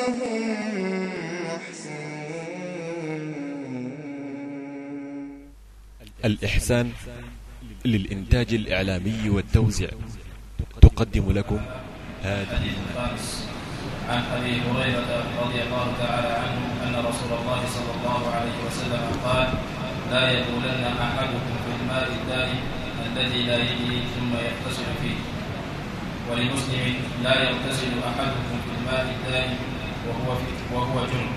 الإحسان للإنتاج الإعلامي والتوزيع تقدم لكم هذه الخامس عن أبي هريرة رضي الله تعالى عنه أن رسول الله صلى الله عليه وسلم قال: لا يبولن أحدكم في الماء الدائم الذي لا يجري ثم يغتسل فيه. ولمسلم: لا يغتسل أحدكم في الماء الدائم وهو جنب.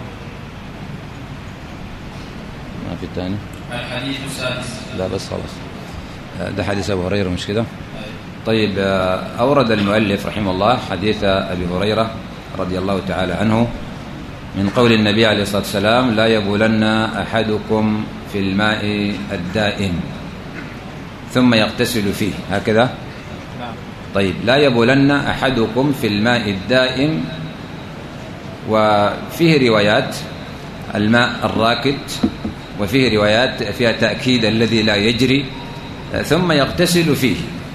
ما في الثاني. الحديث السادس. لا بس خلاص، ده حديث أبو هريرة مش كده؟ طيب، أورد المؤلف رحمه الله حديث أبي هريرة رضي الله تعالى عنه من قول النبي عليه الصلاة والسلام: لا يبولن أحدكم في الماء الدائم ثم يغتسل فيه. هكذا؟ طيب، لا يبولن أحدكم في الماء الدائم، وفيه روايات الماء الراكد، وفيه روايات فيها تأكيد الذي لا يجري، ثم يغتسل فيه.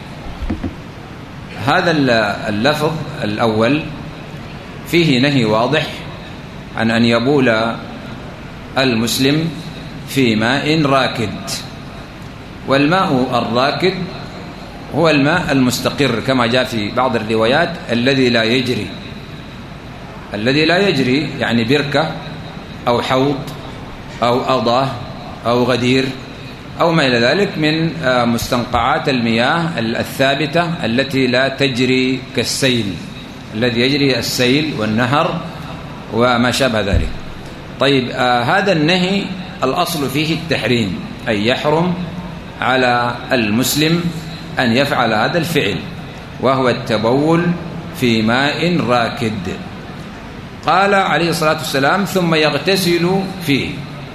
هذا اللفظ الأول فيه نهي واضح عن أن يبول المسلم في ماء راكد، والماء الراكد هو الماء المستقر كما جاء في بعض الروايات الذي لا يجري. الذي لا يجري يعني بركة أو حوض أو أضاه أو غدير أو ما إلى ذلك من مستنقعات المياه الثابتة التي لا تجري كالسيل، الذي يجري السيل والنهر وما شابه ذلك. طيب، هذا النهي الأصل فيه التحريم، أي يحرم على المسلم أن يفعل هذا الفعل، وهو التبول في ماء راكد. قال عليه الصلاة والسلام: ثم يغتسل فيه.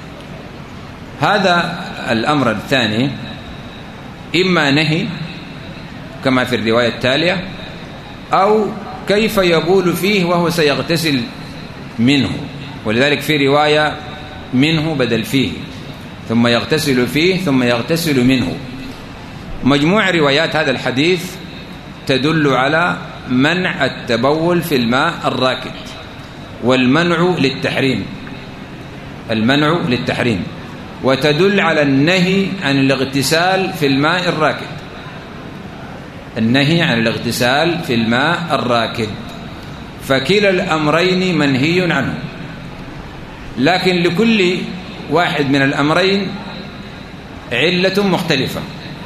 هذا الأمر الثاني إما نهي كما في الرواية التالية، أو كيف يبول فيه وهو سيغتسل منه، ولذلك في رواية منه بدل فيه، ثم يغتسل فيه ثم يغتسل منه. مجموع روايات هذا الحديث تدل على منع التبول في الماء الراكد، والمنع للتحريم، المنع للتحريم، وتدل على النهي عن الاغتسال في الماء الراكد، النهي عن الاغتسال في الماء الراكد. فكلا الأمرين منهي عنه، لكن لكل واحد من الأمرين علة مختلفة.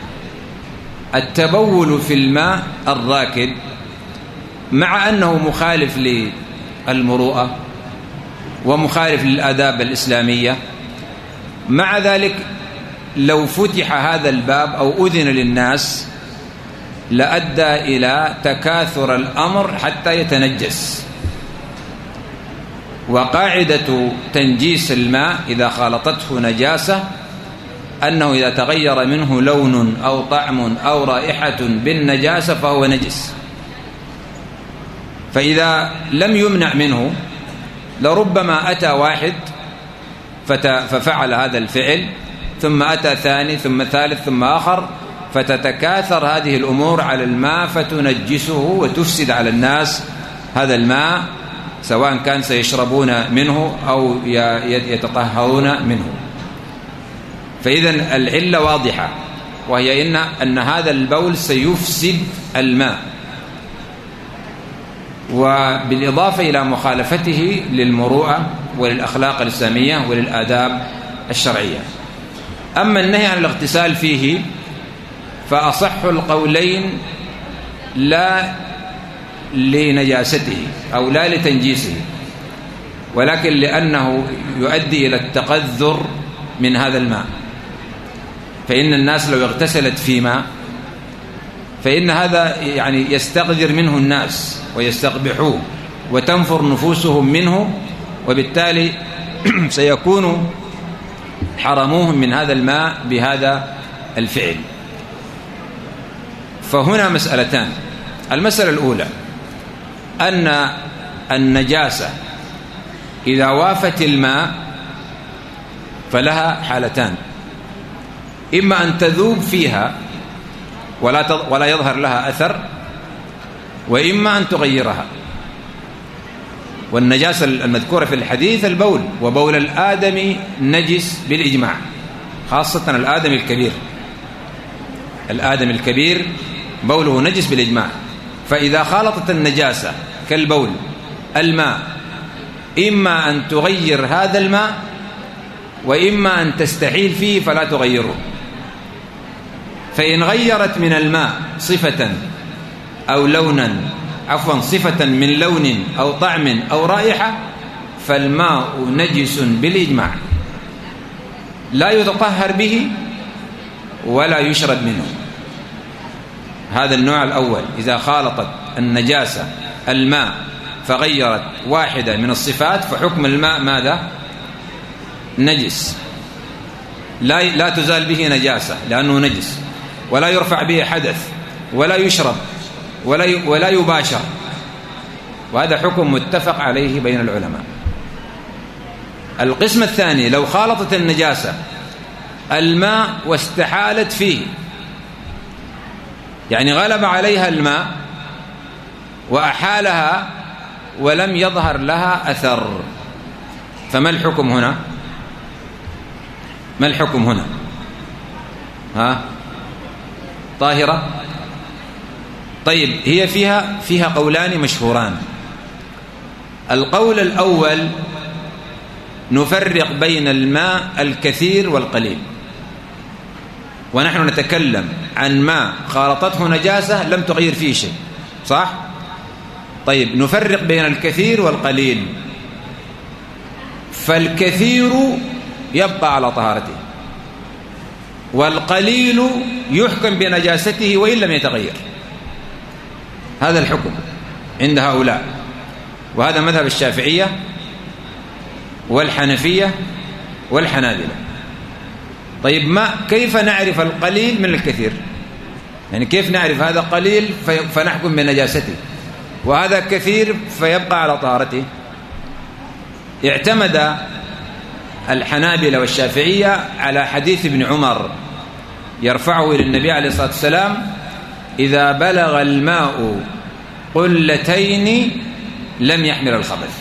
التبول في الماء الراكد مع أنه مخالف للمروءة ومخالف للآداب الإسلامية، مع ذلك لو فتح هذا الباب أو أذن للناس لأدى إلى تكاثر الأمر حتى يتنجس. وقاعدة تنجيس الماء إذا خالطته نجاسة أنه إذا تغير منه لون أو طعم أو رائحة بالنجاسة فهو نجس. فإذا لم يمنع منه لربما أتى واحد ففعل هذا الفعل، ثم أتى ثاني ثم ثالث ثم آخر، فتتكاثر هذه الأمور على الماء فتنجسه وتفسد على الناس هذا الماء، سواء كان سيشربون منه أو يتطهرون منه. فإذن العلة واضحة، وهي أن هذا البول سيفسد الماء، وبالإضافة إلى مخالفته للمروءة وللأخلاق الإسلامية وللآداب الشرعية. أما النهي عن الاغتسال فيه فأصح القولين لا لنجاسته أو لا لتنجيسه، ولكن لأنه يؤدي إلى التقذر من هذا الماء. فإن الناس لو اغتسلت في ماء فإن هذا يعني يستقذر منه الناس ويستقبحوه وتنفر نفوسهم منه، وبالتالي سيكون حرموهم من هذا الماء بهذا الفعل. فهنا مسألتان. المسألة الأولى أن النجاسة إذا وافت الماء فلها حالتان: إما أن تذوب فيها ولا يظهر لها أثر، وإما أن تغيرها. والنجاسة المذكورة في الحديث البول، وبول الآدمي نجس بالإجماع، خاصة الآدمي الكبير. الآدمي الكبير بوله نجس بالإجماع. فإذا خالطت النجاسة كالبول الماء، إما أن تغير هذا الماء وإما أن تستحيل فيه فلا تغيره. فإن غيرت من الماء صفة أو لونا، صفة من لون أو طعم أو رائحة، فالماء نجس بالإجماع، لا يتطهر به ولا يشرب منه. هذا النوع الأول. إذا خالطت النجاسة الماء فغيرت واحدة من الصفات فحكم الماء ماذا؟ نجس، لا تزال به نجاسة لأنه نجس، ولا يرفع به حدث، ولا يشرب، ولا يباشر. وهذا حكم متفق عليه بين العلماء. القسم الثاني: لو خالطت النجاسة الماء واستحالت فيه، يعني غلب عليها الماء وأحالها ولم يظهر لها أثر، فما الحكم هنا؟ ما الحكم هنا؟ طاهرة؟ طيب، هي فيها قولان مشهوران. القول الأول: نفرق بين الماء الكثير والقليل، ونحن نتكلم عن ماء خالطته نجاسة لم تغير فيه شيء، صح؟ طيب، نفرق بين الكثير والقليل. فالكثير يبقى على طهارته، والقليل يحكم بنجاسته وإن لم يتغير. هذا الحكم عند هؤلاء، وهذا مذهب الشافعية والحنفية والحنابلة. طيب، كيف نعرف القليل من الكثير؟ يعني كيف نعرف هذا قليل فنحكم بنجاسته وهذا كثير فيبقى على طهارته؟ اعتمد الحنابلة والشافعية على حديث ابن عمر يرفعه إلى النبي عليه الصلاة والسلام: إذا بلغ الماء قلتين لم يحمل الخبث،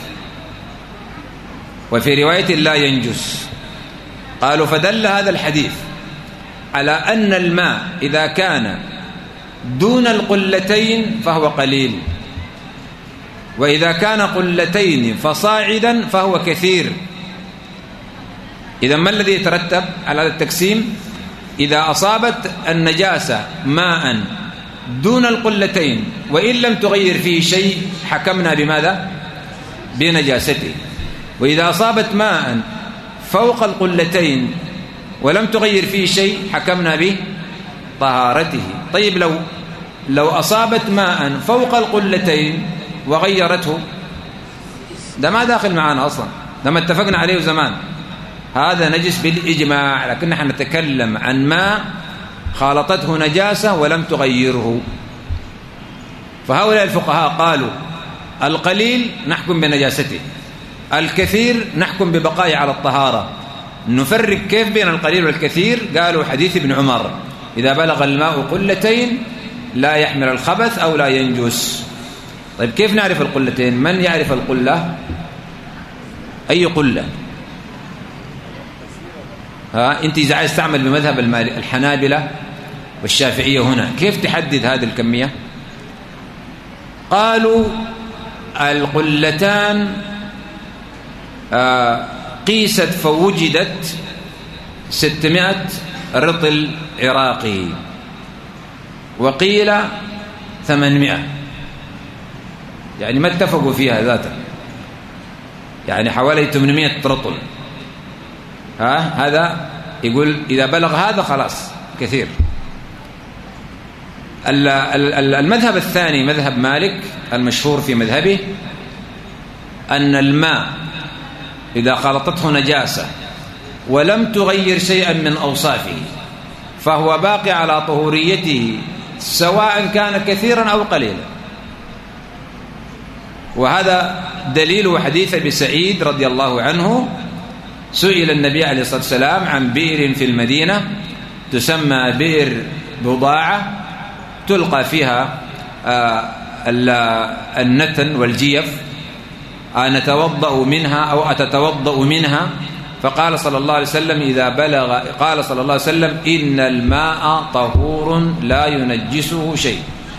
وفي رواية لا ينجس. قالوا: فدل هذا الحديث على أن الماء إذا كان دون القلتين فهو قليل، وإذا كان قلتين فصاعدا فهو كثير. إذا ما الذي يترتب على هذا التقسيم؟ إذا أصابت النجاسة ماء دون القلتين وإن لم تغير فيه شيء حكمنا بماذا؟ بنجاسته. وإذا أصابت ماء فوق القلتين ولم تغير فيه شيء حكمنا بطهارته. طيب، لو أصابت ماء فوق القلتين وغيرته، ده ما داخل معنا أصلا، ده ما اتفقنا عليه زمان، هذا نجس بالإجماع. لكن نحن نتكلم عن ماء خالطته نجاسة ولم تغيره. فهؤلاء الفقهاء قالوا: القليل نحكم بنجاسته، الكثير نحكم ببقائه على الطهارة. نفرق كيف بين القليل والكثير؟ قالوا: حديث ابن عمر: إذا بلغ الماء قلتين لا يحمل الخبث أو لا ينجس. طيب، كيف نعرف القلتين؟ من يعرف القلة؟ أي قلة؟ أنت إذا عايز تعمل بمذهب الحنابلة والشافعية هنا، كيف تحدد هذه الكمية؟ قالوا: القلتان قيست فوجدت 600 رطل عراقي، وقيل 800، يعني ما اتفقوا فيها ذاتا، يعني حوالي 800 رطل. هذا يقول إذا بلغ هذا خلاص كثير. المذهب الثاني مذهب مالك المشهور في مذهبه أن الماء إذا خلطته نجاسة ولم تغير شيئا من أوصافه فهو باقي على طهوريته سواء كان كثيرا أو قليلا. وهذا دليل حديث أبي سعيد رضي الله عنه: سئل النبي عليه الصلاة والسلام عن بئر في المدينة تسمى بئر بضاعة تلقى فيها النتن والجيف، أنتوضأ منها أو أتتوضأ منها؟ فقال صلى الله عليه وسلم قال صلى الله عليه وسلم إن الماء طهور لا ينجسه شيء،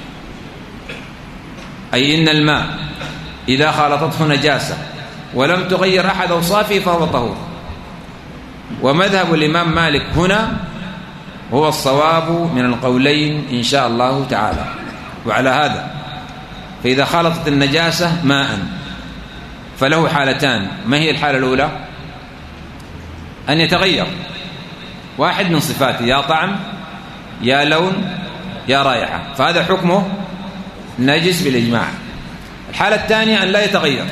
أي إن الماء إذا خالطته نجاسة ولم تغير أحد أوصافه فهو طهور. ومذهب الإمام مالك هنا هو الصواب من القولين إن شاء الله تعالى. وعلى هذا فإذا خالطت النجاسة ماء فله حالتان. ما هي الحالة الأولى؟ أن يتغير واحد من صفاته، يا طعم يا لون يا رائحة، فهذا حكمه نجس بالإجماع. الحالة الثانية أن لا يتغير،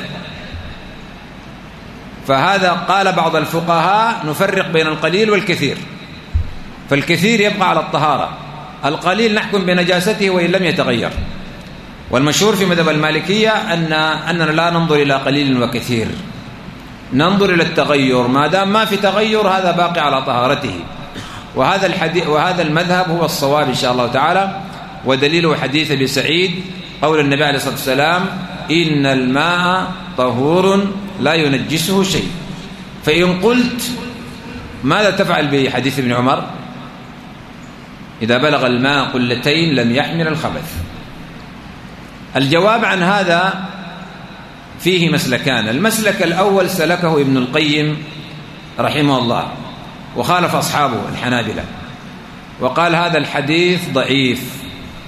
فهذا قال بعض الفقهاء نفرق بين القليل والكثير، فالكثير يبقى على الطهارة، القليل نحكم بنجاسته وإن لم يتغير. والمشهور في مذهب المالكية أننا لا ننظر إلى قليل وكثير، ننظر إلى التغير، ما دام ما في تغير هذا باقي على طهارته. وهذا المذهب هو الصواب إن شاء الله تعالى. ودليله حديث أبي سعيد قول النبي عليه الصلاة والسلام إن الماء طهور لا ينجسه شيء. فإن قلت ماذا تفعل بحديث ابن عمر؟ إذا بلغ الماء قلتين لم يحمل الخبث. الجواب عن هذا فيه مسلكان. المسلك الأول سلكه ابن القيم رحمه الله وخالف أصحابه الحنابلة، وقال هذا الحديث ضعيف،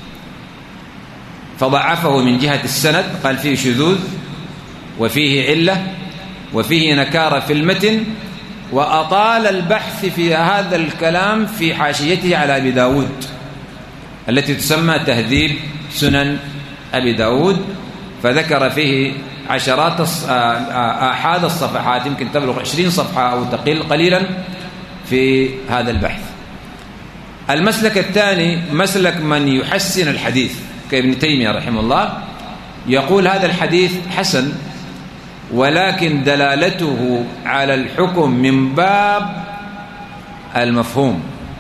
فضعفه من جهة السند، قال فيه شذوذ وفيه علة وفيه نكارة في المتن، وأطال البحث في هذا الكلام في حاشيته على أبي داود التي تسمى تهذيب سنن أبي داود، فذكر فيه عشرات آحاد الصفحات، يمكن تبلغ 20 صفحة أو تقل قليلا في هذا البحث. المسلك الثاني مسلك من يحسن الحديث كابن تيمية رحمه الله، يقول هذا الحديث حسن ولكن دلالته على الحكم من باب المفهوم،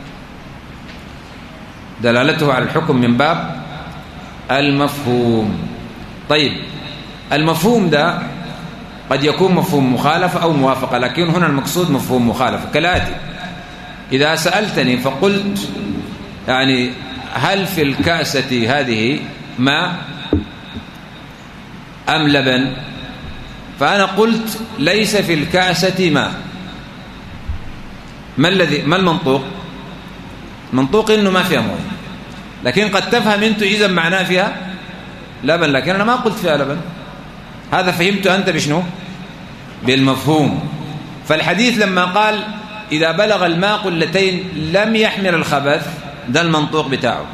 دلالته على الحكم من باب المفهوم. طيب المفهوم ده قد يكون مفهوم مخالفة أو موافقة، لكن هنا المقصود مفهوم مخالفة كالآتي: إذا سألتني فقلت يعني هل في الكأسة هذه ماء أم لبن؟ فأنا قلت ليس في الكأسة ماء. ما المنطوق؟ منطوق إنه ما فيها مويه، لكن قد تفهم أنت إذا معناه فيها لبن، لكن أنا ما قلت فيها لبن. هذا فهمت أنت بشنو؟ بالمفهوم. فالحديث لما قال إذا بلغ الماء قلتين لم يحمل الخبث، ده المنطوق بتاعه.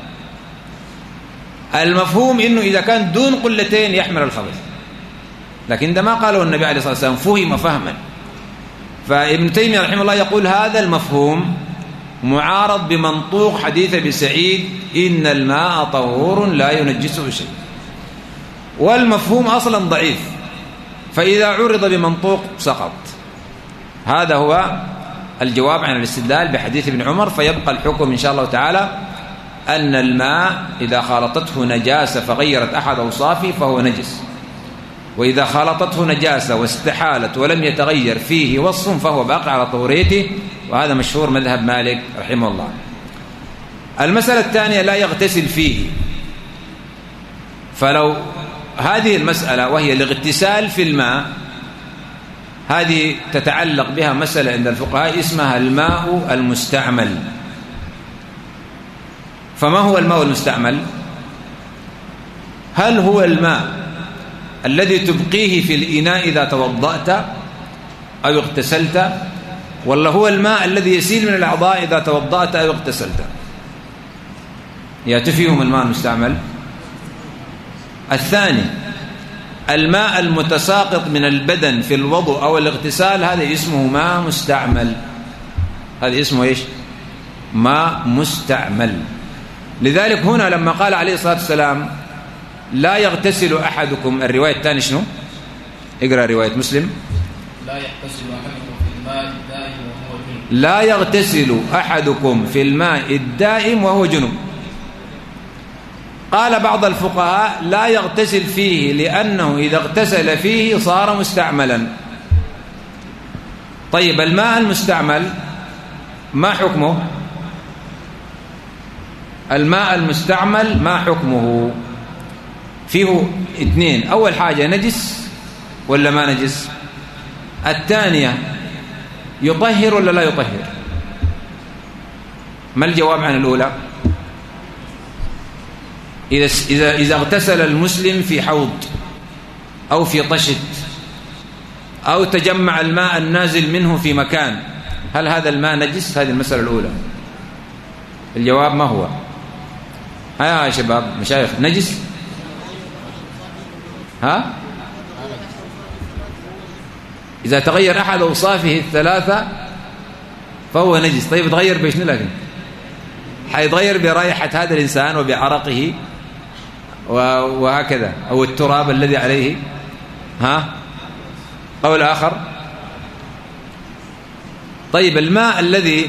المفهوم إنه إذا كان دون قلتين يحمل الخبث، لكن ده ما قاله النبي عليه الصلاة والسلام، فهم فهما. فابن تيمية رحمه الله يقول هذا المفهوم معارض بمنطوق حديث أبي سعيد إن الماء طهور لا ينجسه شيء، والمفهوم أصلا ضعيف، فإذا عرض بمنطوق سقط. هذا هو الجواب عن الاستدلال بحديث ابن عمر. فيبقى الحكم إن شاء الله تعالى أن الماء إذا خالطته نجاسة فغيرت أحد أوصافه فهو نجس، وإذا خالطته نجاسة واستحالت ولم يتغير فيه وصف فهو باقي على طهوريته، وهذا مشهور مذهب مالك رحمه الله. المسألة الثانية لا يغتسل فيه. فلو هذه المسألة وهي الاغتسال في الماء، هذه تتعلق بها مسألة عند الفقهاء اسمها الماء المستعمل. فما هو الماء المستعمل؟ هل هو الماء الذي تبقيه في الإناء إذا توضأت أو اغتسلت، ولا هو الماء الذي يسيل من الأعضاء إذا توضأت أو اغتسلت؟ يتفيهم الماء المستعمل. الثاني الماء المتساقط من البدن في الوضوء أو الاغتسال، هذا اسمه ماء مستعمل. هذا اسمه إيش؟ ماء مستعمل. لذلك هنا لما قال عليه الصلاة والسلام لا يغتسل أحدكم، الرواية الثانية شنو؟ اقرأ رواية مسلم. لا يغتسل أحدكم في الماء الدائم وهو جنب. لا يغتسل أحدكم في الماء الدائم وهو جنب. قال بعض الفقهاء لا يغتسل فيه لأنه إذا اغتسل فيه صار مستعملا. طيب الماء المستعمل ما حكمه؟ الماء المستعمل ما حكمه؟ فيه اثنين: أول حاجة نجس ولا ما نجس؟ الثانية يطهر ولا لا يطهر؟ ما الجواب عن الأولى؟ إذا اغتسل المسلم في حوض أو في طشت أو تجمع الماء النازل منه في مكان، هل هذا الماء نجس؟ هذه المسألة الأولى. الجواب ما هو؟ ها يا شباب مشايخ، نجس؟ ها؟ إذا تغير أحد أوصافه الثلاثة فهو نجس. طيب يتغير بشنو؟ لكن حيتغير برائحة هذا الإنسان وبعرقه وهكذا، أو التراب الذي عليه. ها؟ قول آخر. طيب الماء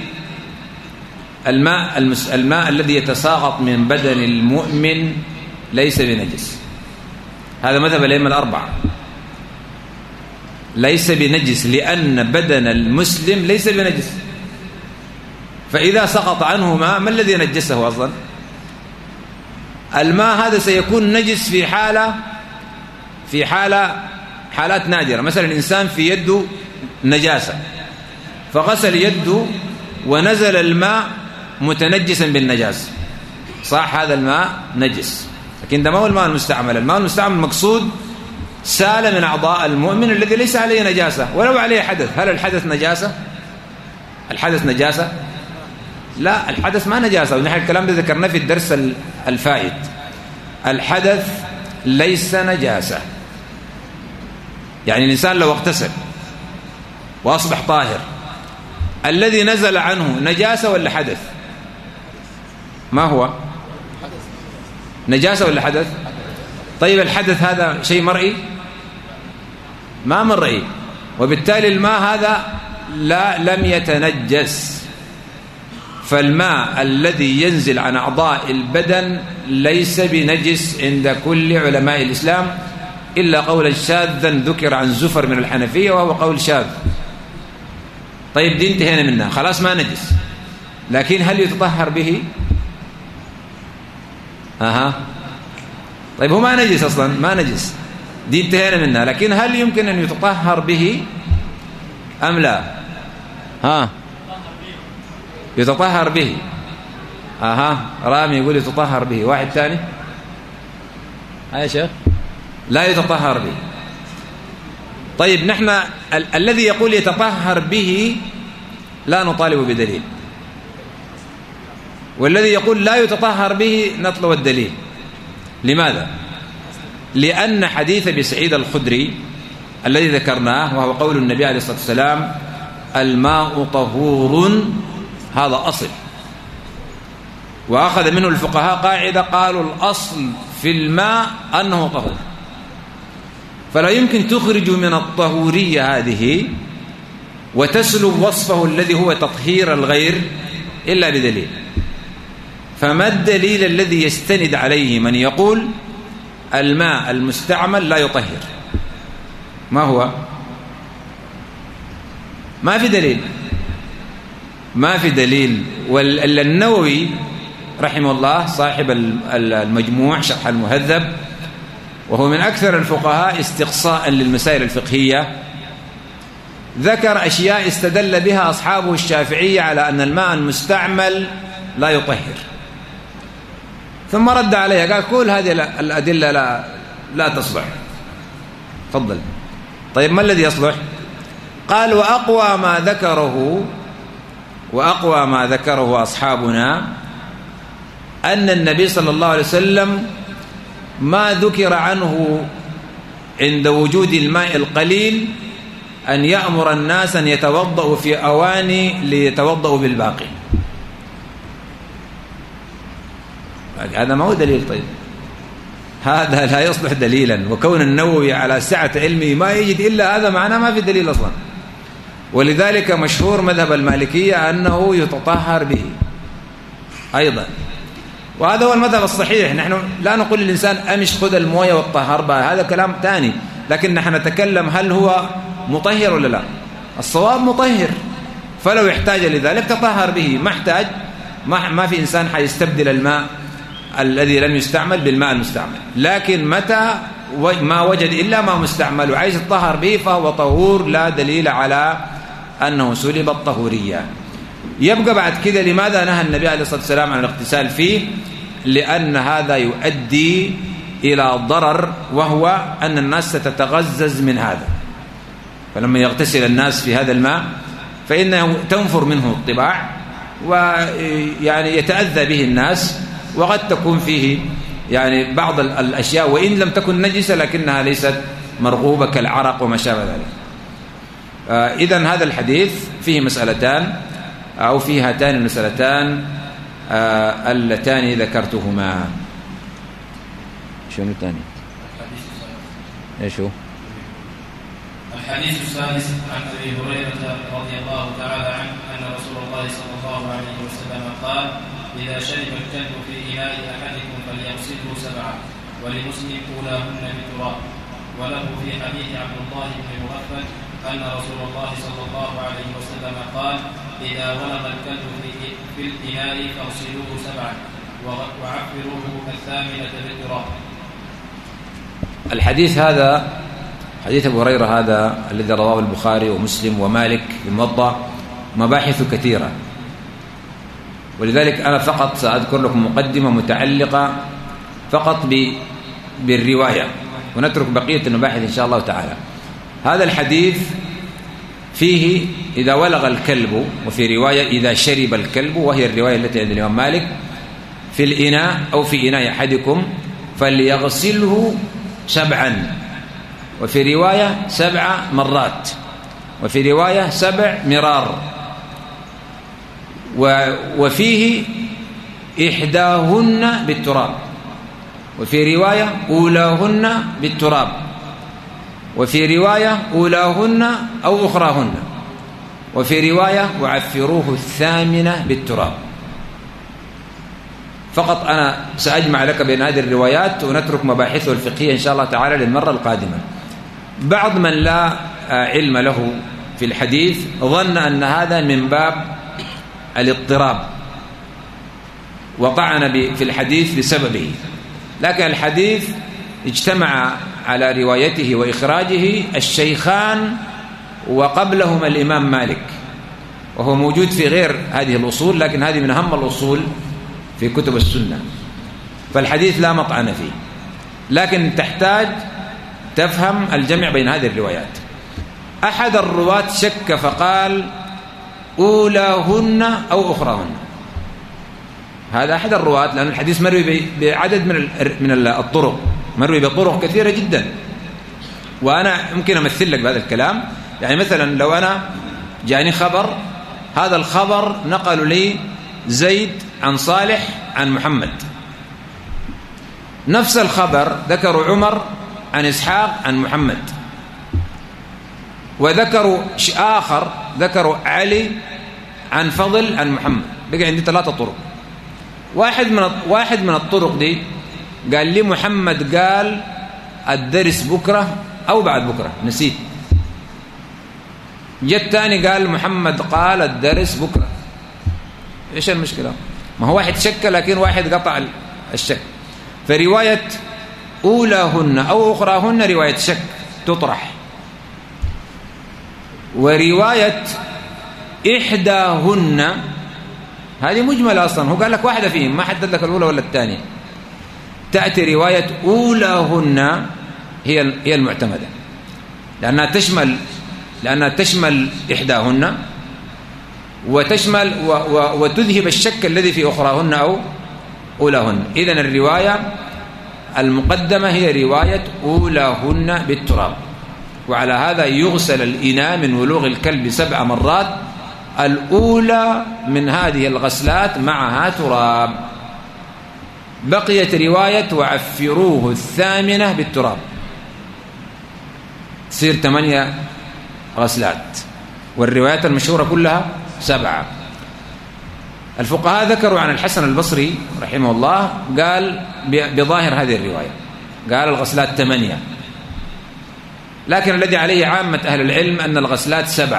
الذي يتساقط من بدن المؤمن ليس بنجس، هذا مذهب الأئمة الأربعة. ليس بنجس لأن بدن المسلم ليس بنجس، فإذا سقط عنه ماء ما الذي نجسه أصلا؟ الماء هذا سيكون نجس في حالات نادرة. مثلا الإنسان في يده نجاسة فغسل يده ونزل الماء متنجسا بالنجاسة، صح هذا الماء نجس، لكن ده ما هو الماء المستعمل. الماء المستعمل مقصود سال من أعضاء المؤمن الذي ليس عليه نجاسة ولو عليه حدث. هل الحدث نجاسة؟ الحدث نجاسة؟ لا، الحدث ما نجاسة، ونحن الكلام ده ذكرناه في الدرس الفائت. الحدث ليس نجاسة. يعني الإنسان لو اغتسل وأصبح طاهر، الذي نزل عنه نجاسة ولا حدث؟ ما هو؟ نجاسة ولا حدث؟ طيب الحدث هذا شيء مرئي؟ ما مرئي، وبالتالي الماء هذا لم يتنجس. فالماء الذي ينزل عن أعضاء البدن ليس بنجس عند كل علماء الإسلام، إلا قولا شاذا ذكر عن زفر من الحنفية وهو قول شاذ. طيب دي انتهينا منها، خلاص ما نجس، لكن هل يتطهر به؟ طيب هو ما نجس أصلا، ما نجس، دي انتهينا منها، لكن هل يمكن أن يتطهر به أم لا؟ يتطهر به. رامي يقول يتطهر به. واحد ثاني يا شيخ لا يتطهر به. طيب نحن الذي يقول يتطهر به لا نطالب بدليل، والذي يقول لا يتطهر به نطلب الدليل. لماذا؟ لأن حديث أبي سعيد الخدري الذي ذكرناه وهو قول النبي عليه الصلاة والسلام الماء طهور، هذا أصل، وأخذ منه الفقهاء قاعدة قالوا الأصل في الماء أنه طهور، فلا يمكن تخرج من الطهورية هذه وتسلب وصفه الذي هو تطهير الغير إلا بدليل. فما الدليل الذي يستند عليه من يقول الماء المستعمل لا يطهر؟ ما هو؟ ما في دليل، ما في دليل. والنووي رحمه الله صاحب المجموع شرح المهذب، وهو من أكثر الفقهاء استقصاء للمسائل الفقهية، ذكر أشياء استدل بها أصحابه الشافعية على أن الماء المستعمل لا يطهر، ثم رد عليها قال كل هذه الأدلة لا تصلح. تفضل. طيب ما الذي يصلح؟ قال وأقوى ما ذكره أصحابنا أن النبي صلى الله عليه وسلم ما ذكر عنه عند وجود الماء القليل أن يأمر الناس أن يتوضأوا في أواني ليتوضأوا بالباقي. هذا ما هو دليل. طيب هذا لا يصلح دليلا، وكون النووي على سعة علمه ما يجد إلا هذا معناه ما في دليل أصلا. ولذلك مشهور مذهب المالكية أنه يتطهر به أيضا. وهذا هو المذهب الصحيح. نحن لا نقول للإنسان أمش خذ الموية والطهر بها، هذا كلام ثاني، لكن نحن نتكلم هل هو مطهر ولا لا. الصواب مطهر، فلو يحتاج لذلك تطهر به، ما احتاج ما في إنسان حيستبدل الماء الذي لم يستعمل بالماء المستعمل. لكن متى ما وجد إلا ما مستعمل وعايز يتطهر به فهو طهور، لا دليل على أنه سلب الطهورية. يبقى بعد كده لماذا نهى النبي عليه الصلاة والسلام عن الاغتسال فيه؟ لأن هذا يؤدي إلى ضرر، وهو أن الناس ستتغزز من هذا. فلما يغتسل الناس في هذا الماء فإنه تنفر منه الطباع، ويعني يتأذى به الناس، وقد تكون فيه يعني بعض الأشياء وإن لم تكن نجسة لكنها ليست مرغوبة كالعرق وما شابه ذلك. إذن هذا الحديث فيه مسألتان، أو فيه هاتان المسألتان اللتان ذكرتهما. شنو الثاني؟ ايش هو؟ الحديث السادس عن أبي هريرة رضي الله تعالى عنه أن رسول الله صلى الله عليه وسلم قال: إذا شرب الكلب في إناء أحدكم فليغسله 7، ولمسلم أولاهن بالتراب. وله في حديث عبد الله بن مغفل أن رسول الله صلى الله عليه وسلم قال: إذا ولغ الكلب في الإناء فاغسلوه 7 وعفروه 8 بالتراب. الحديث هذا حديث أبو هريرة هذا الذي رواه البخاري ومسلم ومالك في الموطأ مباحث كثيرة، ولذلك أنا فقط سأذكر لكم مقدمة متعلقة فقط بالرواية، ونترك بقية المباحث إن شاء الله تعالى. هذا الحديث فيه إذا ولغ الكلب، وفي رواية إذا شرب الكلب، وهي الرواية التي عند الإمام مالك، في الإناء أو في إناء أحدكم فليغسله 7، وفي رواية 7 مرات، وفي رواية 7 مرار، وفيه إحداهن بالتراب، وفي رواية أولاهن بالتراب، وفي رواية أولاهن أو أخراهن، وفي رواية وعفروه 8 بالتراب. فقط أنا سأجمع لك بين هذه الروايات ونترك مباحثه الفقهية إن شاء الله تعالى للمرة القادمة. بعض من لا علم له في الحديث ظن أن هذا من باب الاضطراب وطعن في الحديث بسببه، لكن الحديث اجتمع على روايته وإخراجه الشيخان وقبلهما الإمام مالك، وهو موجود في غير هذه الأصول، لكن هذه من أهم الأصول في كتب السنة، فالحديث لا مطعن فيه، لكن تحتاج تفهم الجمع بين هذه الروايات. أحد الرواة شك فقال أولاهن أو أخراهن، هذا أحد الرواة، لأن الحديث مروي بعدد من الطرق، مروي بطرق كثيرة جدا، وأنا يمكن أمثل لك بهذا الكلام. يعني مثلا لو أنا جاني خبر، هذا الخبر نقل لي زيد عن صالح عن محمد، نفس الخبر ذكروا عمر عن إسحاق عن محمد، وذكروا آخر ذكروا علي عن فضل عن محمد، بقى عندي 3 طرق. واحد من الطرق دي قال لي محمد قال الدرس بكرة أو بعد بكرة، نسيت. جاء الثاني قال محمد قال الدرس بكرة. إيش المشكلة؟ ما هو واحد شك لكن واحد قطع الشك. فرواية أولاهن أو أخراهن رواية شك تطرح، ورواية إحداهن هذه مجملة أصلا، هو قال لك واحدة فيهم، ما حدد لك الأولى ولا الثانية. تأتي رواية أولاهن هي المعتمدة، لأنها تشمل إحداهن وتشمل وتذهب الشك الذي في أخراهن أو أولاهن. إذن الرواية المقدمة هي رواية أولاهن بالتراب، وعلى هذا يغسل الإناء من ولوغ الكلب 7 مرات، الأولى من هذه الغسلات معها تراب. بقيت رواية وعفروه 8 بالتراب، تصير 8 غسلات، والروايات المشهورة كلها 7. الفقهاء ذكروا عن الحسن البصري رحمه الله قال بظاهر هذه الرواية، قال الغسلات 8، لكن الذي عليه عامة أهل العلم أن الغسلات 7،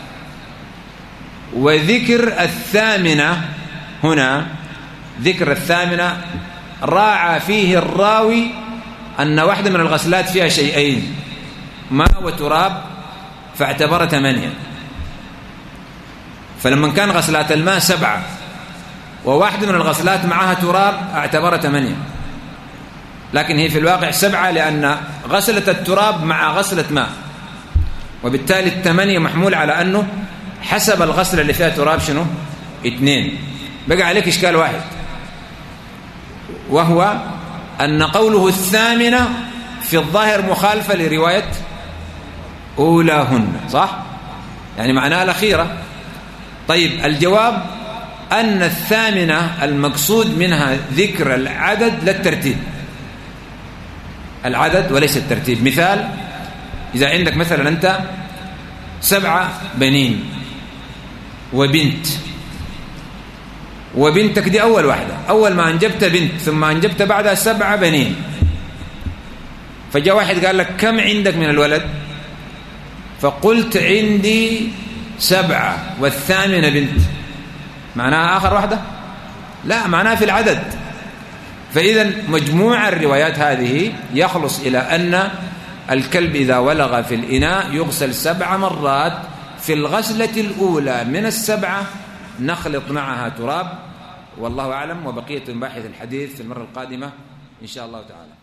وذكر الثامنة هنا، ذكر الثامنة راعى فيه الراوي أن واحدة من الغسلات فيها شيئين، ماء وتراب، فاعتبر 8، فلما كان غسلات الماء 7 وواحدة من الغسلات معها تراب اعتبر 8، لكن هي في الواقع 7 لأن غسلة التراب مع غسلة ماء، وبالتالي 8 محمول على أنه حسب الغسلة اللي فيها تراب شنو 2. بقى عليك إشكال واحد، وهو أن قوله 8 في الظاهر مخالفة لرواية أولاهن، صح؟ يعني معناها الأخيرة. طيب الجواب أن 8 المقصود منها ذكر العدد للترتيب، العدد وليس الترتيب. مثال، إذا عندك مثلا أنت 7 بنين وبنت، وبنتك دي أول واحدة، أول ما أنجبت بنت ثم أنجبت بعدها 7 بنين، فجاء واحد قال لك كم عندك من الولد؟ فقلت عندي 7 والثامنة بنت، معناها آخر واحدة؟ لا، معناها في العدد. فإذا مجموع الروايات هذه يخلص إلى أن الكلب إذا ولغ في الإناء يغسل 7 مرات، في الغسلة الأولى من 7 نخلط معها تراب، والله أعلم. وبقية مباحث الحديث في المرة القادمة إن شاء الله تعالى.